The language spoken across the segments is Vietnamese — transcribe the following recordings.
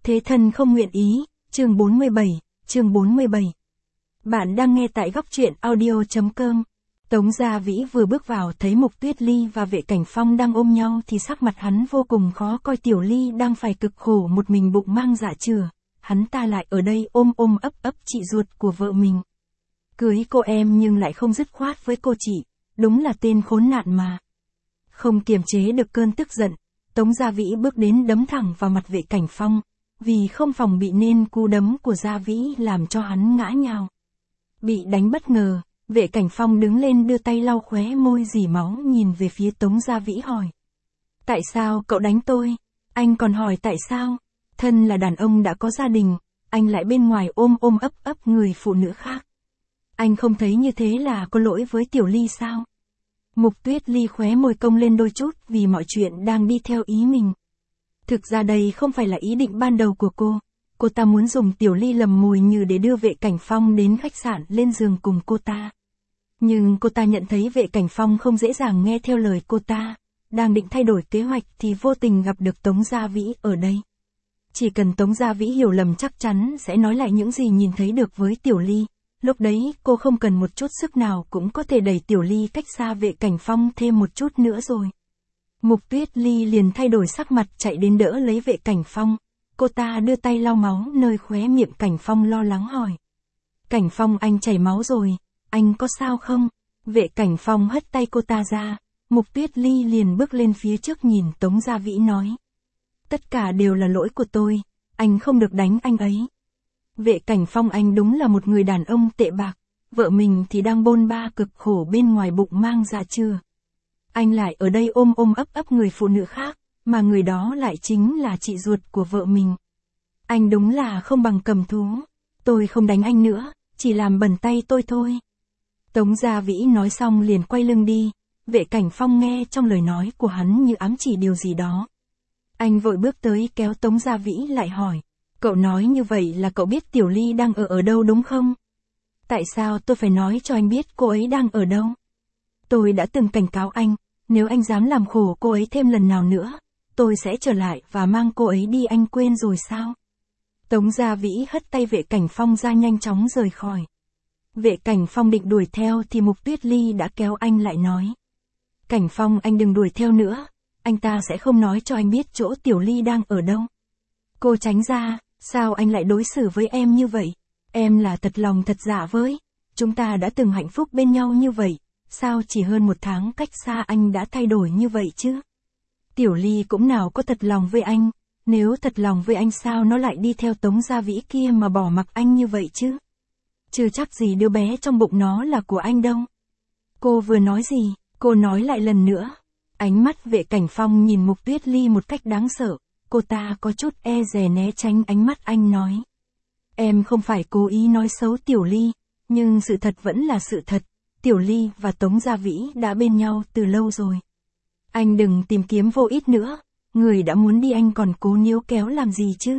Thế thân không nguyện ý, chương 47. Bạn đang nghe tại góc truyện audio.com. Tống Gia Vĩ vừa bước vào thấy Mục Tuyết Ly và Vệ Cảnh Phong đang ôm nhau thì sắc mặt hắn vô cùng khó coi. Tiểu Ly đang phải cực khổ một mình bụng mang dạ chửa, hắn ta lại ở đây ôm ấp chị ruột của vợ mình. Cưới cô em nhưng lại không dứt khoát với cô chị, đúng là tên khốn nạn mà. Không kiềm chế được cơn tức giận, Tống Gia Vĩ bước đến đấm thẳng vào mặt Vệ Cảnh Phong, vì không phòng bị nên cú đấm của Gia Vĩ làm cho hắn ngã nhào. Bị đánh bất ngờ, Vệ Cảnh Phong đứng lên đưa tay lau khóe môi rỉ máu nhìn về phía Tống Gia Vĩ hỏi. Tại sao cậu đánh tôi? Anh còn hỏi tại sao? Thân là đàn ông đã có gia đình, anh lại bên ngoài ôm ấp người phụ nữ khác. Anh không thấy như thế là có lỗi với Tiểu Ly sao? Mục Tuyết Ly khóe môi cong lên đôi chút vì mọi chuyện đang đi theo ý mình. Thực ra đây không phải là ý định ban đầu của cô ta muốn dùng Tiểu Ly lầm mồi nhử để đưa Vệ Cảnh Phong đến khách sạn lên giường cùng cô ta. Nhưng cô ta nhận thấy Vệ Cảnh Phong không dễ dàng nghe theo lời cô ta, đang định thay đổi kế hoạch thì vô tình gặp được Tống Gia Vĩ ở đây. Chỉ cần Tống Gia Vĩ hiểu lầm chắc chắn sẽ nói lại những gì nhìn thấy được với Tiểu Ly, lúc đấy cô không cần một chút sức nào cũng có thể đẩy Tiểu Ly cách xa Vệ Cảnh Phong thêm một chút nữa rồi. Mục Tuyết Ly liền thay đổi sắc mặt chạy đến đỡ lấy Vệ Cảnh Phong, cô ta đưa tay lau máu nơi khóe miệng. Cảnh Phong lo lắng hỏi. Cảnh Phong, anh chảy máu rồi, anh có sao không? Vệ Cảnh Phong hất tay cô ta ra, Mục Tuyết Ly liền bước lên phía trước nhìn Tống Gia Vĩ nói. Tất cả đều là lỗi của tôi, anh không được đánh anh ấy. Vệ Cảnh Phong, anh đúng là một người đàn ông tệ bạc, vợ mình thì đang bôn ba cực khổ bên ngoài bụng mang dạ chửa. Anh lại ở đây ôm ấp người phụ nữ khác, mà người đó lại chính là chị ruột của vợ mình. Anh đúng là không bằng cầm thú, tôi không đánh anh nữa, chỉ làm bẩn tay tôi thôi. Tống Gia Vĩ nói xong liền quay lưng đi, Vệ Cảnh Phong nghe trong lời nói của hắn như ám chỉ điều gì đó. Anh vội bước tới kéo Tống Gia Vĩ lại hỏi, cậu nói như vậy là cậu biết Tiểu Ly đang ở đâu đúng không? Tại sao tôi phải nói cho anh biết cô ấy đang ở đâu? Tôi đã từng cảnh cáo anh, nếu anh dám làm khổ cô ấy thêm lần nào nữa, tôi sẽ trở lại và mang cô ấy đi, anh quên rồi sao? Tống Gia Vĩ hất tay Vệ Cảnh Phong ra nhanh chóng rời khỏi. Vệ Cảnh Phong định đuổi theo thì Mục Tuyết Ly đã kéo anh lại nói. Cảnh Phong, anh đừng đuổi theo nữa, anh ta sẽ không nói cho anh biết chỗ Tiểu Ly đang ở đâu. Cô tránh ra, sao anh lại đối xử với em như vậy? Em là thật lòng thật dạ với, chúng ta đã từng hạnh phúc bên nhau như vậy, sao chỉ hơn một tháng cách xa anh đã thay đổi như vậy chứ? Tiểu Ly cũng nào có thật lòng với anh, nếu thật lòng với anh sao nó lại đi theo Tống Gia Vĩ kia mà bỏ mặc anh như vậy chứ? Chưa chắc gì đứa bé trong bụng nó là của anh đâu. Cô vừa nói gì, cô nói lại lần nữa. Ánh mắt Vệ Cảnh Phong nhìn Mục Tuyết Ly một cách đáng sợ, cô ta có chút e dè né tránh ánh mắt anh nói. Em không phải cố ý nói xấu Tiểu Ly, nhưng sự thật vẫn là sự thật, Tiểu Ly và Tống Gia Vĩ đã bên nhau từ lâu rồi. Anh đừng tìm kiếm vô ích nữa, người đã muốn đi anh còn cố níu kéo làm gì chứ?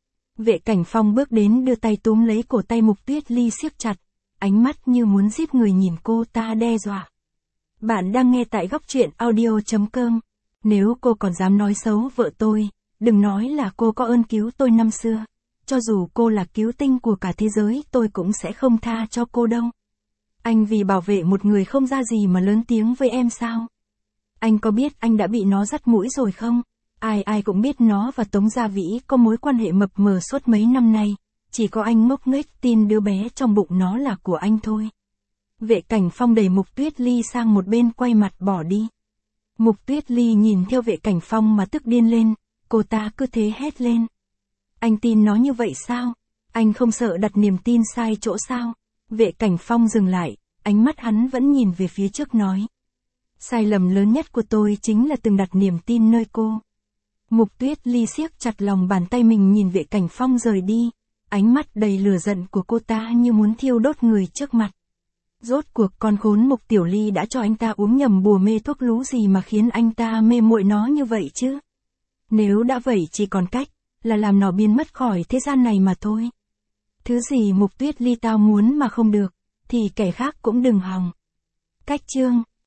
Vệ Cảnh Phong bước đến đưa tay túm lấy cổ tay Mục Tuyết Ly siết chặt, ánh mắt như muốn giết người nhìn cô ta đe dọa. Bạn đang nghe tại góc truyện audio.com. Nếu cô còn dám nói xấu vợ tôi, đừng nói là cô có ơn cứu tôi năm xưa. Cho dù cô là cứu tinh của cả thế giới tôi cũng sẽ không tha cho cô đâu. Anh vì bảo vệ một người không ra gì mà lớn tiếng với em sao? Anh có biết anh đã bị nó dắt mũi rồi không? Ai cũng biết nó và Tống Gia Vĩ có mối quan hệ mập mờ suốt mấy năm nay, chỉ có anh ngốc nghếch tin đứa bé trong bụng nó là của anh thôi. Vệ Cảnh Phong đẩy Mục Tuyết Ly sang một bên quay mặt bỏ đi. Mục Tuyết Ly nhìn theo Vệ Cảnh Phong mà tức điên lên, cô ta cứ thế hét lên. Anh tin nó như vậy sao? Anh không sợ đặt niềm tin sai chỗ sao? Vệ Cảnh Phong dừng lại, ánh mắt hắn vẫn nhìn về phía trước nói. Sai lầm lớn nhất của tôi chính là từng đặt niềm tin nơi cô. Mục Tuyết Ly siết chặt lòng bàn tay mình nhìn Vệ Cảnh Phong rời đi, ánh mắt đầy lửa giận của cô ta như muốn thiêu đốt người trước mặt. Rốt cuộc con khốn Mục Tiểu Ly đã cho anh ta uống nhầm bùa mê thuốc lú gì mà khiến anh ta mê muội nó như vậy chứ? Nếu đã vậy chỉ còn cách là làm nó biến mất khỏi thế gian này mà thôi. Thứ gì Mục Tuyết Ly tao muốn mà không được, thì kẻ khác cũng đừng hòng. Cách chương